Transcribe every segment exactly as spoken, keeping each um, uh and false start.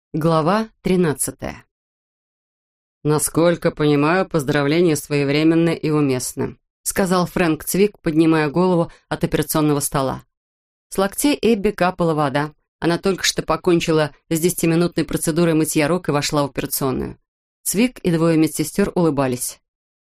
Глава тринадцатая. «Насколько понимаю, поздравления своевременны и уместны», сказал Фрэнк Цвик, поднимая голову от операционного стола. С локтей Эбби капала вода. Она только что покончила с десятиминутной процедурой мытья рук и вошла в операционную. Цвик и двое медсестер улыбались.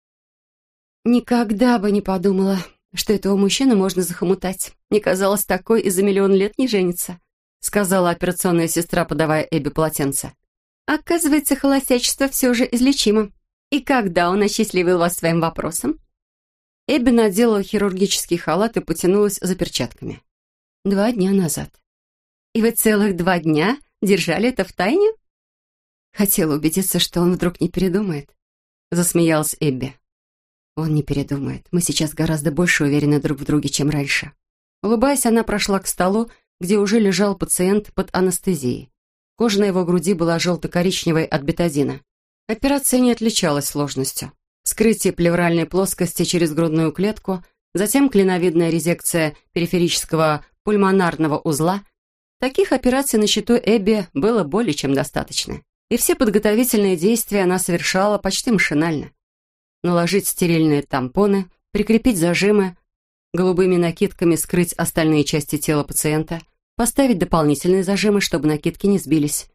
«Никогда бы не подумала, что этого мужчину можно захомутать. Мне казалось, такой и за миллион лет не женится», сказала операционная сестра, подавая Эбби полотенце. «Оказывается, холостячество все же излечимо. И когда он осчастливил вас своим вопросом?» Эбби надела хирургический халат и потянулась за перчатками. «Два дня назад». «И вы целых два дня держали это в тайне?» «Хотела убедиться, что он вдруг не передумает», засмеялась Эбби. «Он не передумает. Мы сейчас гораздо больше уверены друг в друге, чем раньше». Улыбаясь, она прошла к столу, где уже лежал пациент под анестезией. Кожа на его груди была желто-коричневой от бетадина. Операция не отличалась сложностью. Вскрытие плевральной плоскости через грудную клетку, затем клиновидная резекция периферического пульмонарного узла. Таких операций на счету Эбби было более чем достаточно. И все подготовительные действия она совершала почти машинально. Наложить стерильные тампоны, прикрепить зажимы, голубыми накидками скрыть остальные части тела пациента, поставить дополнительные зажимы, чтобы накидки не сбились.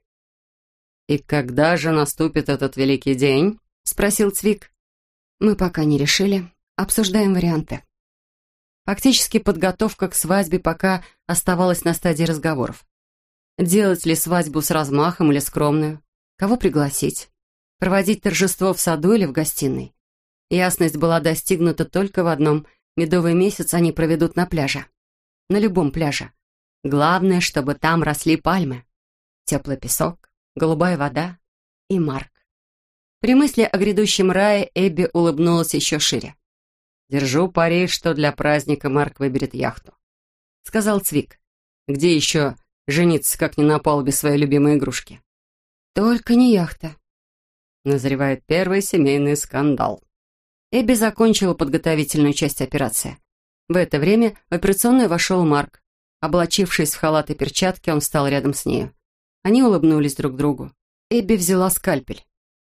«И когда же наступит этот великий день?» — спросил Цвик. «Мы пока не решили. Обсуждаем варианты». Фактически подготовка к свадьбе пока оставалась на стадии разговоров. Делать ли свадьбу с размахом или скромную? Кого пригласить? Проводить торжество в саду или в гостиной? Ясность была достигнута только в одном. Медовый месяц они проведут на пляже. На любом пляже. Главное, чтобы там росли пальмы. Теплый песок, голубая вода и Марк. При мысли о грядущем рае Эбби улыбнулась еще шире. «Держу пари, что для праздника Марк выберет яхту», — сказал Цвик. «Где еще жениться, как не на палубе своей любимой игрушки?» «Только не яхта». Назревает первый семейный скандал. Эбби закончила подготовительную часть операции. В это время в операционную вошел Марк. Облачившись в халат и перчатки, он встал рядом с нею. Они улыбнулись друг другу. Эбби взяла скальпель.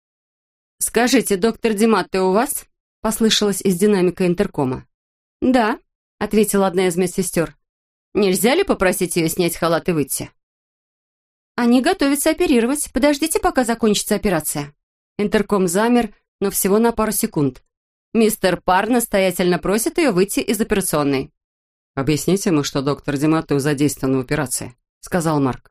«Скажите, доктор Дематте у вас?» — послышалось из динамика интеркома. «Да», — ответила одна из медсестер. «Нельзя ли попросить ее снять халат и выйти?» «Они готовятся оперировать. Подождите, пока закончится операция». Интерком замер, но всего на пару секунд. «Мистер Пар настоятельно просит ее выйти из операционной». «Объясните ему, что доктор Дематте задействован в операции», — сказал Марк.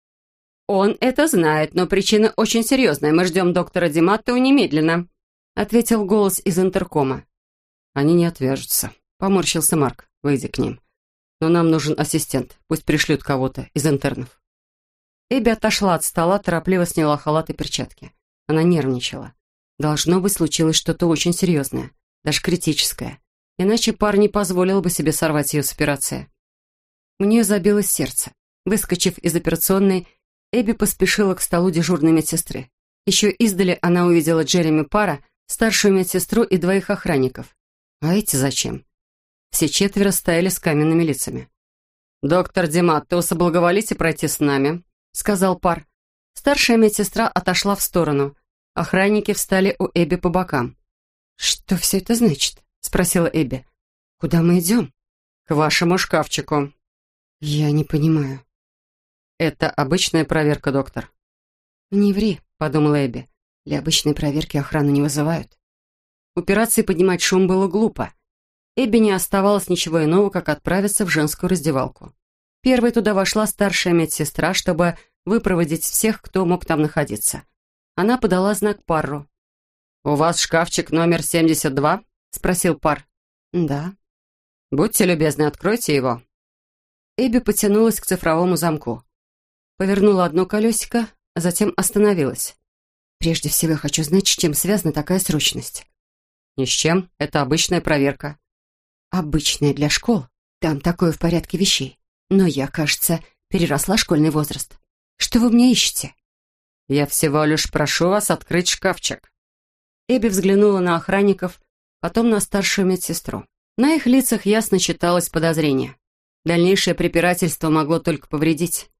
«Он это знает, но причина очень серьезная. Мы ждем доктора Дематте немедленно», — ответил голос из интеркома. «Они не отвяжутся», — поморщился Марк. «Выйди к ним. Но нам нужен ассистент. Пусть пришлют кого-то из интернов». Эбби отошла от стола, торопливо сняла халат и перчатки. Она нервничала. Должно быть, случилось что-то очень серьезное, даже критическое. Иначе Пар не позволил бы себе сорвать ее с операции. У нее забилось сердце. Выскочив из операционной, Эбби поспешила к столу дежурной медсестры. Еще издали она увидела Джереми Пара, старшую медсестру и двоих охранников. А эти зачем? Все четверо стояли с каменными лицами. «Доктор Дематте, соблаговолите пройти с нами», — сказал Пар. Старшая медсестра отошла в сторону. Охранники встали у Эбби по бокам. «Что все это значит?» — спросила Эбби. «Куда мы идем?» «К вашему шкафчику». «Я не понимаю». «Это обычная проверка, доктор». «Не ври», — подумала Эбби. «Для обычной проверки охрану не вызывают». В операции поднимать шум было глупо. Эбби не оставалось ничего иного, как отправиться в женскую раздевалку. Первой туда вошла старшая медсестра, чтобы выпроводить всех, кто мог там находиться. Она подала знак Парру. «У вас шкафчик номер семьдесят два?» — спросил Пар. «Да». «Будьте любезны, откройте его». Эбби потянулась к цифровому замку. Повернула одно колесико, а затем остановилась. «Прежде всего я хочу знать, с чем связана такая срочность». «Ни с чем. Это обычная проверка». «Обычная для школ. Там такое в порядке вещей. Но я, кажется, переросла школьный возраст. Что вы мне ищете?» «Я всего лишь прошу вас открыть шкафчик». Эбби взглянула на охранников, потом на старшую медсестру. На их лицах ясно читалось подозрение. Дальнейшее препирательство могло только повредить.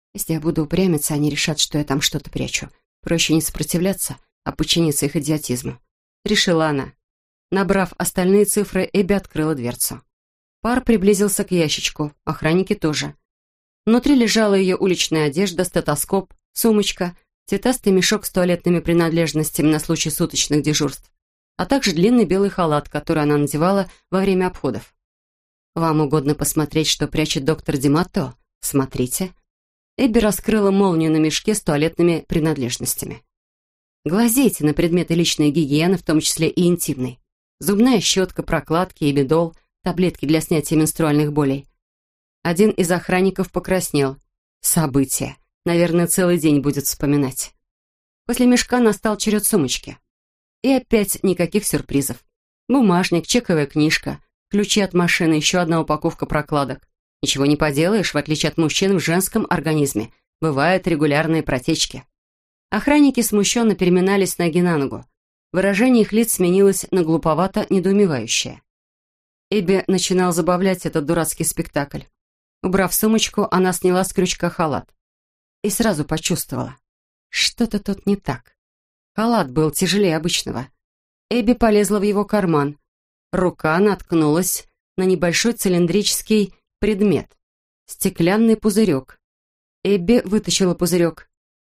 Если я буду упрямиться, они решат, что я там что-то прячу. Проще не сопротивляться, а подчиниться их идиотизму. Решила она. Набрав остальные цифры, Эбби открыла дверцу. Пар приблизился к ящичку, охранники тоже. Внутри лежала ее уличная одежда, стетоскоп, сумочка, цветастый мешок с туалетными принадлежностями на случай суточных дежурств, а также длинный белый халат, который она надевала во время обходов. «Вам угодно посмотреть, что прячет доктор Дематто? Смотрите». Эбби раскрыла молнию на мешке с туалетными принадлежностями. Глазейте на предметы личной гигиены, в том числе и интимной. Зубная щетка, прокладки и бидол, таблетки для снятия менструальных болей. Один из охранников покраснел. Событие. Наверное, целый день будет вспоминать. После мешка настал черед сумочки. И опять никаких сюрпризов. Бумажник, чековая книжка, ключи от машины, еще одна упаковка прокладок. Ничего не поделаешь, в отличие от мужчин в женском организме. Бывают регулярные протечки. Охранники смущенно переминались с ноги на ногу. Выражение их лиц сменилось на глуповато-недоумевающее. Эбби начинал забавлять этот дурацкий спектакль. Убрав сумочку, она сняла с крючка халат. И сразу почувствовала. Что-то тут не так. Халат был тяжелее обычного. Эбби полезла в его карман. Рука наткнулась на небольшой цилиндрический предмет. Стеклянный пузырек. Эбби вытащила пузырек.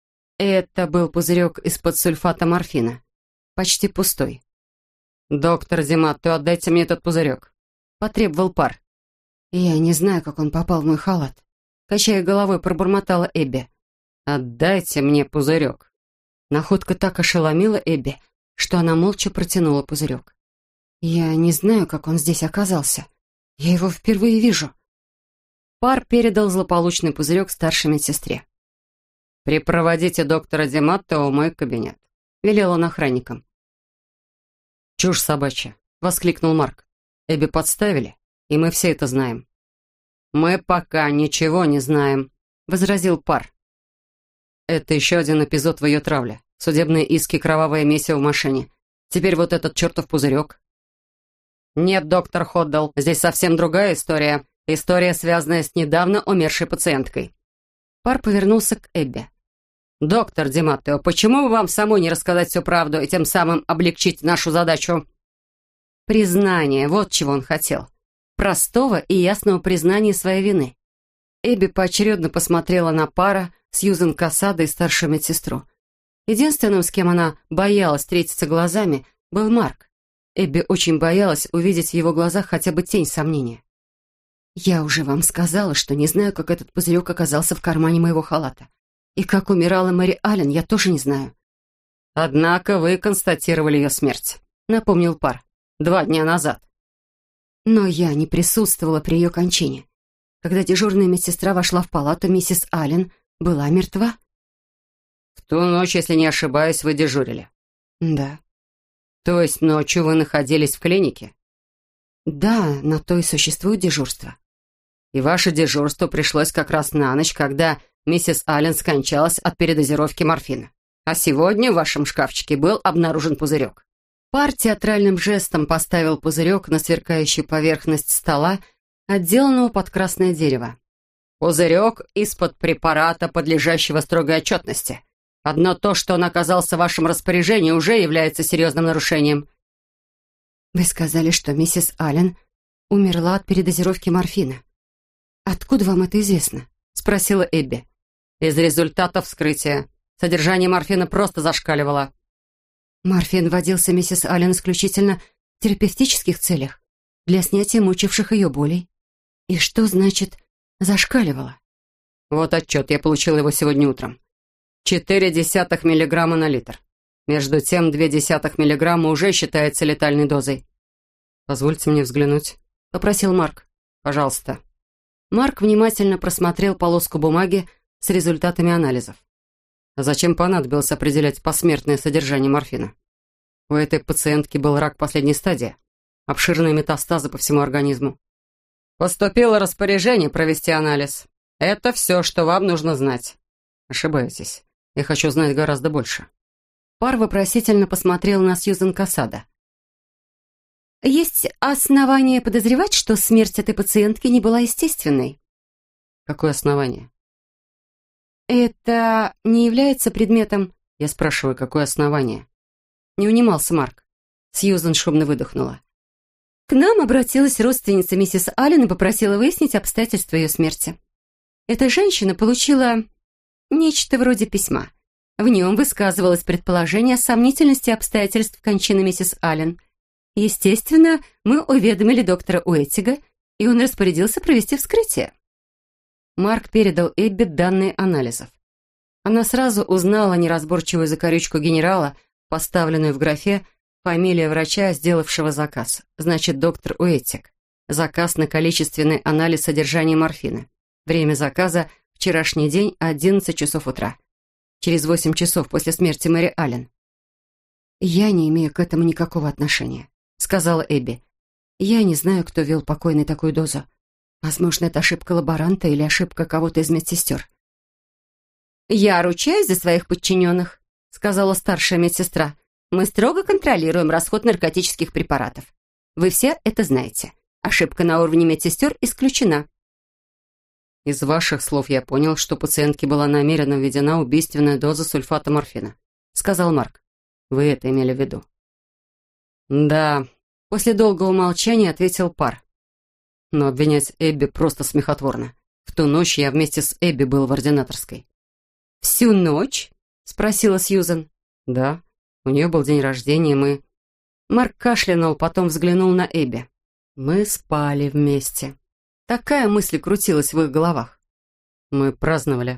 Это был пузырек из-под сульфата морфина. Почти пустой. «Доктор Дематто, отдайте мне этот пузырек», — потребовал Пар. «Я не знаю, как он попал в мой халат», — качая головой, пробормотала Эбби. «Отдайте мне пузырек». Находка так ошеломила Эбби, что она молча протянула пузырек. «Я не знаю, как он здесь оказался. Я его впервые вижу». Пар передал злополучный пузырек старшей медсестре. «Припроводите доктора Дематто в мой кабинет», — велел он охранникам. «Чушь собачья», — воскликнул Марк. «Эбби подставили, и мы все это знаем». «Мы пока ничего не знаем», — возразил Пар. «Это еще один эпизод в ее травле. Судебные иски, кровавое месиво в машине. Теперь вот этот чертов пузырек». «Нет, доктор Ходдл, здесь совсем другая история. История, связанная с недавно умершей пациенткой». Пар повернулся к Эбби. «Доктор Дематто, почему бы вам самой не рассказать всю правду и тем самым облегчить нашу задачу?» Признание, вот чего он хотел. Простого и ясного признания своей вины. Эбби поочередно посмотрела на Пара, Сьюзен Кассадо и старшую медсестру. Единственным, с кем она боялась встретиться глазами, был Марк. Эбби очень боялась увидеть в его глазах хотя бы тень сомнения. «Я уже вам сказала, что не знаю, как этот пузырек оказался в кармане моего халата. И как умирала Мэри Аллен, я тоже не знаю». «Однако вы констатировали ее смерть», — напомнил Пар. «Два дня назад». «Но я не присутствовала при ее кончине. Когда дежурная медсестра вошла в палату, миссис Аллен была мертва». «В ту ночь, если не ошибаюсь, вы дежурили?» «Да». «То есть ночью вы находились в клинике?» «Да, на то и существует дежурство». «И ваше дежурство пришлось как раз на ночь, когда миссис Аллен скончалась от передозировки морфина. А сегодня в вашем шкафчике был обнаружен пузырек». Пар театральным жестом поставил пузырек на сверкающую поверхность стола, отделанного под красное дерево. «Пузырек из-под препарата, подлежащего строгой отчетности. Одно то, что он оказался в вашем распоряжении, уже является серьезным нарушением». «Вы сказали, что миссис Аллен умерла от передозировки морфина. Откуда вам это известно?» — спросила Эбби. «Из результатов вскрытия. Содержание морфина просто зашкаливало». «Морфин вводился миссис Аллен исключительно в терапевтических целях, для снятия мучивших ее болей. И что значит «зашкаливало»?» «Вот отчет, я получил его сегодня утром. Четыре десятых миллиграмма на литр. Между тем, две десятых миллиграмма уже считается летальной дозой». «Позвольте мне взглянуть», — попросил Марк. «Пожалуйста». Марк внимательно просмотрел полоску бумаги с результатами анализов. «А зачем понадобилось определять посмертное содержание морфина? У этой пациентки был рак последней стадии, обширные метастазы по всему организму». «Поступило распоряжение провести анализ. Это все, что вам нужно знать». «Ошибаетесь. Я хочу знать гораздо больше». Пар вопросительно посмотрел на Сьюзен Кассадо. «Есть основания подозревать, что смерть этой пациентки не была естественной?» «Какое основание?» Это не является предметом... Я спрашиваю, какое основание? Не унимался Марк. Сьюзан шумно выдохнула. К нам обратилась родственница миссис Аллен и попросила выяснить обстоятельства ее смерти. Эта женщина получила нечто вроде письма. В нем высказывалось предположение о сомнительности обстоятельств кончины миссис Аллен. Естественно, мы уведомили доктора Уэттига, и он распорядился провести вскрытие. Марк передал Эбби данные анализов. Она сразу узнала неразборчивую закорючку генерала, поставленную в графе «Фамилия врача, сделавшего заказ». Значит, доктор Уэттиг. Заказ на количественный анализ содержания морфина. Время заказа – вчерашний день, одиннадцать часов утра. Через восемь часов после смерти Мэри Аллен. «Я не имею к этому никакого отношения», — сказала Эбби. «Я не знаю, кто вел покойной такую дозу. Возможно, это ошибка лаборанта или ошибка кого-то из медсестер». «Я ручаюсь за своих подчиненных», — сказала старшая медсестра. «Мы строго контролируем расход наркотических препаратов. Вы все это знаете. Ошибка на уровне медсестер исключена». «Из ваших слов я понял, что пациентке была намеренно введена убийственная доза сульфата морфина», — сказал Марк. «Вы это имели в виду?» «Да», — после долгого молчания ответил Пар. «Но обвинять Эбби просто смехотворно. В ту ночь я вместе с Эбби был в ординаторской». «Всю ночь?» — спросила Сьюзан. «Да, у нее был день рождения, мы...» Марк кашлянул, потом взглянул на Эбби. «Мы спали вместе». Такая мысль крутилась в их головах. «Мы праздновали».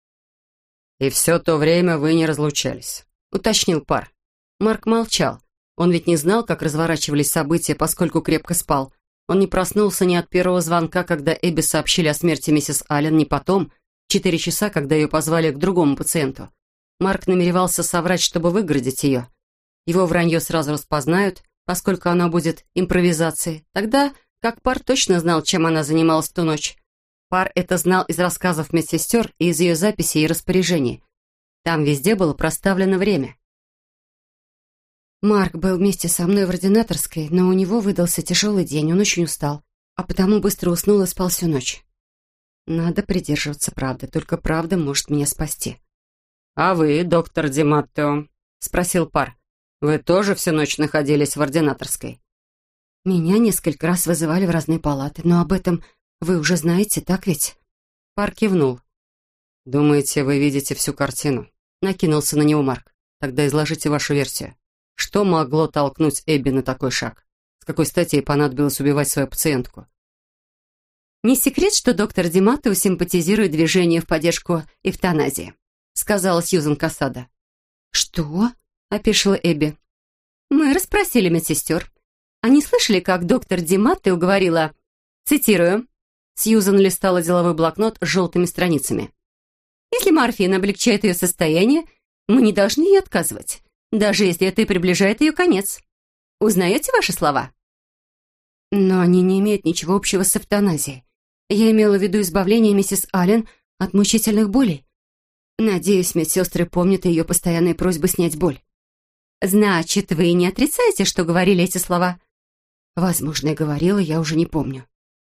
«И все то время вы не разлучались», — уточнил Пар. Марк молчал. Он ведь не знал, как разворачивались события, поскольку крепко спал. Он не проснулся ни от первого звонка, когда Эбби сообщили о смерти миссис Аллен, ни потом, в четыре часа, когда ее позвали к другому пациенту. Марк намеревался соврать, чтобы выгородить ее. Его вранье сразу распознают, поскольку оно будет импровизацией. Тогда, как Пар точно знал, чем она занималась в ту ночь. Пар это знал из рассказов медсестер и из ее записей и распоряжений. Там везде было проставлено время. Марк был вместе со мной в ординаторской, но у него выдался тяжелый день, он очень устал, а потому быстро уснул и спал всю ночь. Надо придерживаться правды, только правда может меня спасти. «А вы, доктор Ди Маттео?» — спросил Пар. «Вы тоже всю ночь находились в ординаторской?» «Меня несколько раз вызывали в разные палаты, но об этом вы уже знаете, так ведь?» Пар кивнул. «Думаете, вы видите всю картину?» — накинулся на него Марк. «Тогда изложите вашу версию. Что могло толкнуть Эбби на такой шаг? С какой стати ей понадобилось убивать свою пациентку?» «Не секрет, что доктор Ди Маттео симпатизирует движению в поддержку эвтаназии», — сказала Сьюзан Кассада. «Что?» — опешила Эбби. «Мы расспросили медсестер. Они слышали, как доктор Ди Маттео говорила, цитирую, Сьюзан листала деловой блокнот с желтыми страницами. «Если морфин облегчает ее состояние, мы не должны ей отказывать, даже если это и приближает ее конец. Узнаете ваши слова?» «Но они не имеют ничего общего с эвтаназией. Я имела в виду избавление миссис Аллен от мучительных болей. Надеюсь, медсестры помнят ее постоянные просьбы снять боль». «Значит, вы не отрицаете, что говорили эти слова?» «Возможно, я говорила, я уже не помню».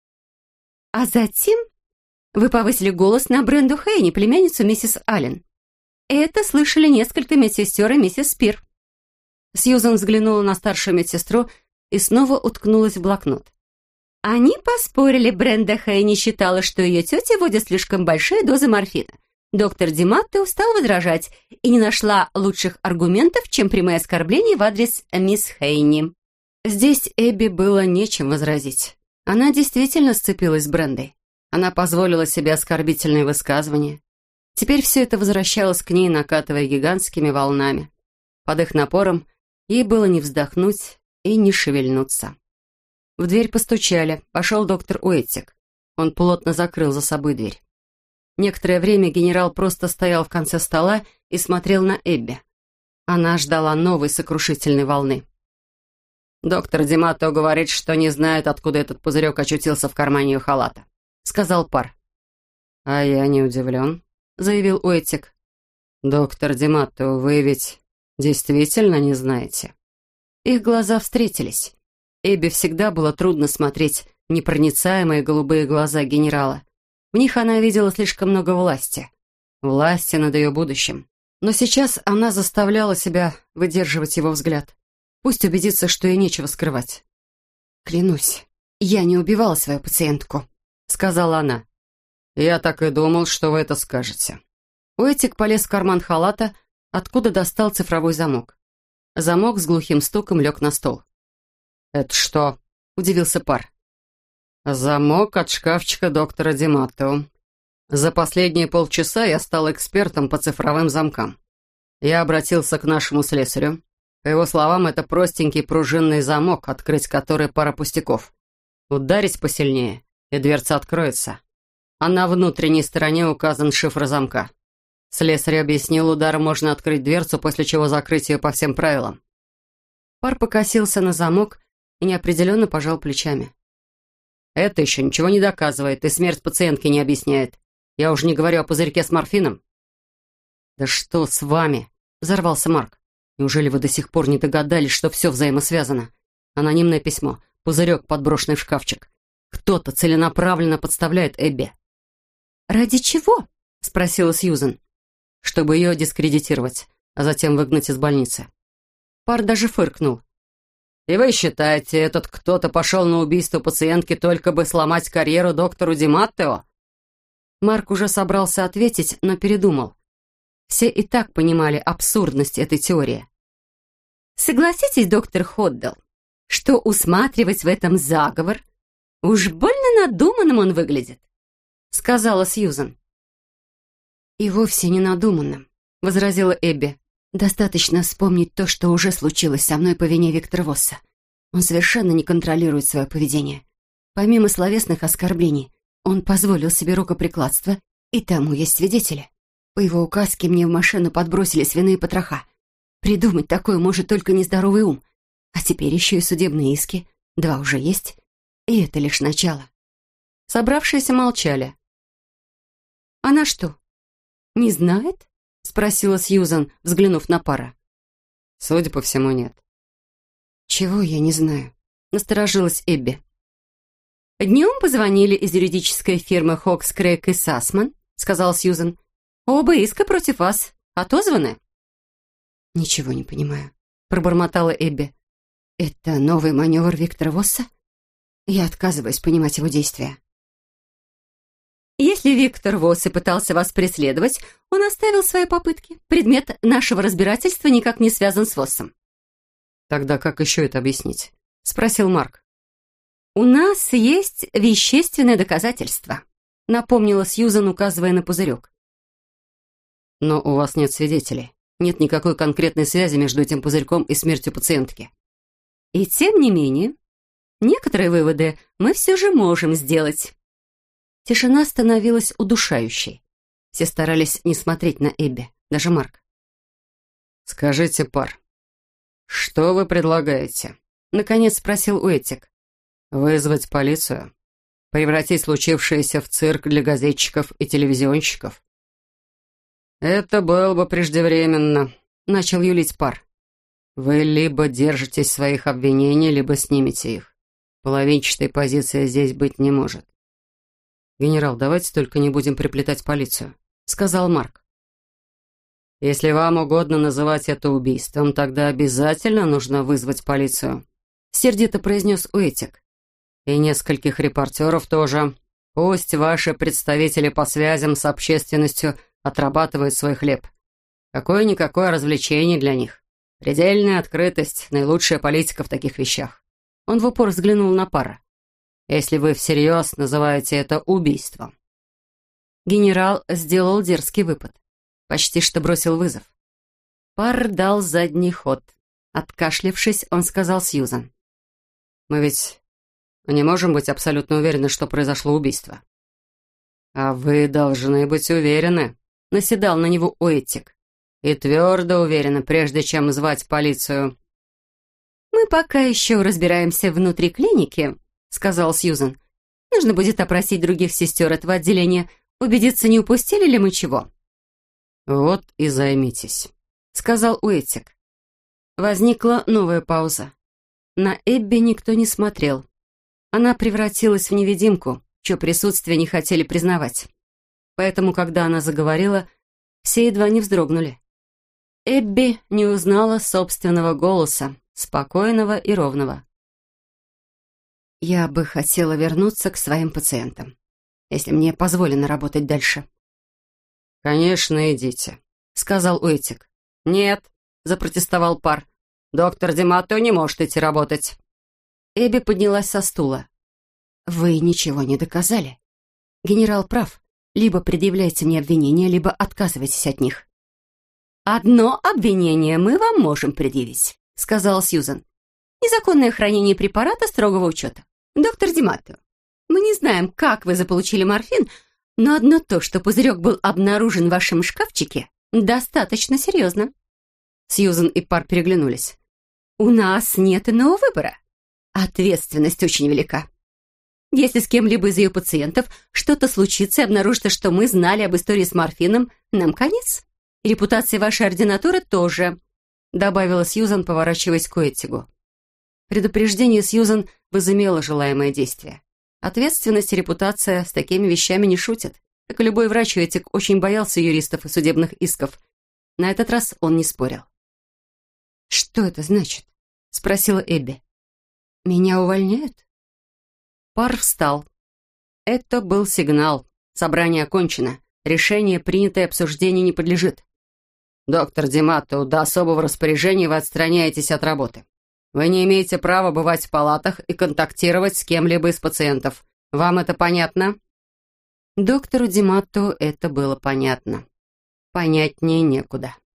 «А затем вы повысили голос на Бренду Хейни, племянницу миссис Аллен. Это слышали несколько медсестер и миссис Спир». Сьюзан взглянула на старшую медсестру и снова уткнулась в блокнот. «Они поспорили, Бренда Хейни считала, что ее тетя вводит слишком большие дозы морфина. Доктор Ди Маттео стал возражать и не нашла лучших аргументов, чем прямые оскорбления в адрес мисс Хейни». Здесь Эбби было нечем возразить. Она действительно сцепилась с Брендой. Она позволила себе оскорбительные высказывания. Теперь все это возвращалось к ней, накатывая гигантскими волнами. Под их напором ей было не вздохнуть и не шевельнуться. В дверь постучали. Пошел доктор Уэттиг. Он плотно закрыл за собой дверь. Некоторое время генерал просто стоял в конце стола и смотрел на Эбби. Она ждала новой сокрушительной волны. «Доктор Ди Маттео говорит, что не знает, откуда этот пузырек очутился в кармане ее халата», — сказал Пар. «А я не удивлен», — заявил Уэттиг. «Доктор Ди Маттео, вы ведь действительно не знаете?» Их глаза встретились. Эбби всегда было трудно смотреть в непроницаемые голубые глаза генерала. В них она видела слишком много власти. власти над ее будущим. Но сейчас она заставляла себя выдерживать его взгляд. Пусть убедится, что ей нечего скрывать. «Клянусь, я не убивала свою пациентку», — сказала она. «Я так и думал, что вы это скажете». Уэтик полез в карман халата, откуда достал цифровой замок. Замок с глухим стуком лег на стол. «Это что?» — удивился Пар. «Замок от шкафчика доктора Дематтео. За последние полчаса я стал экспертом по цифровым замкам. Я обратился к нашему слесарю. По его словам, это простенький пружинный замок, открыть который пара пустяков. Ударить посильнее, и дверца откроется. А на внутренней стороне указан шифр замка. Слесарь объяснил, ударом можно открыть дверцу, после чего закрыть ее по всем правилам». Пар покосился на замок и неопределенно пожал плечами. «Это еще ничего не доказывает и смерть пациентки не объясняет. Я уже не говорю о пузырьке с морфином». «Да что с вами?» — взорвался Марк. «Неужели вы до сих пор не догадались, что все взаимосвязано? Анонимное письмо, пузырек, подброшенный в шкафчик. Кто-то целенаправленно подставляет Эбби». «Ради чего?» — спросила Сьюзен. «Чтобы ее дискредитировать, а затем выгнать из больницы». Пар даже фыркнул. «И вы считаете, этот кто-то пошел на убийство пациентки только бы сломать карьеру доктору Дематтео?» Марк уже собрался ответить, но передумал. Все и так понимали абсурдность этой теории. «Согласитесь, доктор Ходдл, что усматривать в этом заговор? Уж больно надуманным он выглядит», — сказала Сьюзен. «И вовсе не надуманным», — возразила Эбби. «Достаточно вспомнить то, что уже случилось со мной по вине Виктора Восса. Он совершенно не контролирует свое поведение. Помимо словесных оскорблений, он позволил себе рукоприкладство, и тому есть свидетели. По его указке мне в машину подбросили свиные потроха. Придумать такое может только нездоровый ум. А теперь еще и судебные иски. Два уже есть. И это лишь начало». Собравшиеся молчали. «Она что, не знает?» — спросила Сьюзан, взглянув на Пара. «Судя по всему, нет». «Чего я не знаю?» — насторожилась Эбби. «Днем позвонили из юридической фирмы Хокс, Крейг и Сасман», — сказал Сьюзан. «Оба иска против вас отозваны». «Ничего не понимаю», — пробормотала Эбби. «Это новый маневр Виктора Восса? Я отказываюсь понимать его действия». «Если Виктор Восс и пытался вас преследовать, он оставил свои попытки. Предмет нашего разбирательства никак не связан с Воссом». «Тогда как еще это объяснить?» — спросил Марк. «У нас есть вещественное доказательство», — напомнила Сьюзан, указывая на пузырек. «Но у вас нет свидетелей. Нет никакой конкретной связи между этим пузырьком и смертью пациентки». «И тем не менее, некоторые выводы мы все же можем сделать». Тишина становилась удушающей. Все старались не смотреть на Эбби, даже Марк. «Скажите, Пар, что вы предлагаете?» — наконец спросил Уэтик. «Вызвать полицию? Превратить случившееся в цирк для газетчиков и телевизионщиков?» «Это было бы преждевременно», — начал юлить Пар. «Вы либо держитесь своих обвинений, либо снимете их. Половинчатой позиции здесь быть не может». «Генерал, давайте только не будем приплетать полицию», — сказал Марк. «Если вам угодно называть это убийством, тогда обязательно нужно вызвать полицию», — сердито произнес Уэтик. «И нескольких репортеров тоже. Пусть ваши представители по связям с общественностью отрабатывают свой хлеб. Какое-никакое развлечение для них. Предельная открытость — наилучшая политика в таких вещах». Он в упор взглянул на Пара. «Если вы всерьез называете это убийством». Генерал сделал дерзкий выпад. Почти что бросил вызов. Пар дал задний ход. Откашлявшись, он сказал Сьюзан. «Мы ведь не можем быть абсолютно уверены, что произошло убийство». «А вы должны быть уверены», — наседал на него Уэтик. «И твердо уверены, прежде чем звать полицию». «Мы пока еще разбираемся внутри клиники», — сказал Сьюзан. «Нужно будет опросить других сестер этого отделения, убедиться, не упустили ли мы чего». «Вот и займитесь», — сказал Уэтик. Возникла новая пауза. На Эбби никто не смотрел. Она превратилась в невидимку, чье присутствие не хотели признавать. Поэтому, когда она заговорила, Все едва не вздрогнули. Эбби не узнала собственного голоса, спокойного и ровного. «Я бы хотела вернуться к своим пациентам, если мне позволено работать дальше». «Конечно, идите», — сказал Уитик. «Нет», — запротестовал Пар. «Доктор Дематто не может идти работать». Эбби поднялась со стула. «Вы ничего не доказали. Генерал прав. Либо предъявляйте мне обвинения, либо отказывайтесь от них». «Одно обвинение мы вам можем предъявить», — сказала Сьюзан. «Незаконное хранение препарата строгого учета. Доктор Дематто, мы не знаем, как вы заполучили морфин, но одно то, что пузырек был обнаружен в вашем шкафчике, достаточно серьезно». Сьюзан и Пар переглянулись. «У нас нет иного выбора. Ответственность очень велика. Если с кем-либо из ее пациентов что-то случится и обнаружится, что мы знали об истории с морфином, нам конец. И репутация вашей ординатуры тоже», — добавила Сьюзан, поворачиваясь к Уэттигу. Предупреждение Сьюзан возымело желаемое действие. Ответственность и репутация с такими вещами не шутят. Как и любой врач, Уэттиг очень боялся юристов и судебных исков. На этот раз он не спорил. «Что это значит?» — спросила Эбби. «Меня увольняют?» Пар встал. Это был сигнал. Собрание окончено. Решение, принятое, обсуждению не подлежит. «Доктор Дематто, до особого распоряжения вы отстраняетесь от работы. Вы не имеете права бывать в палатах и контактировать с кем-либо из пациентов. Вам это понятно?» Доктору Дематто это было понятно. Понятнее некуда.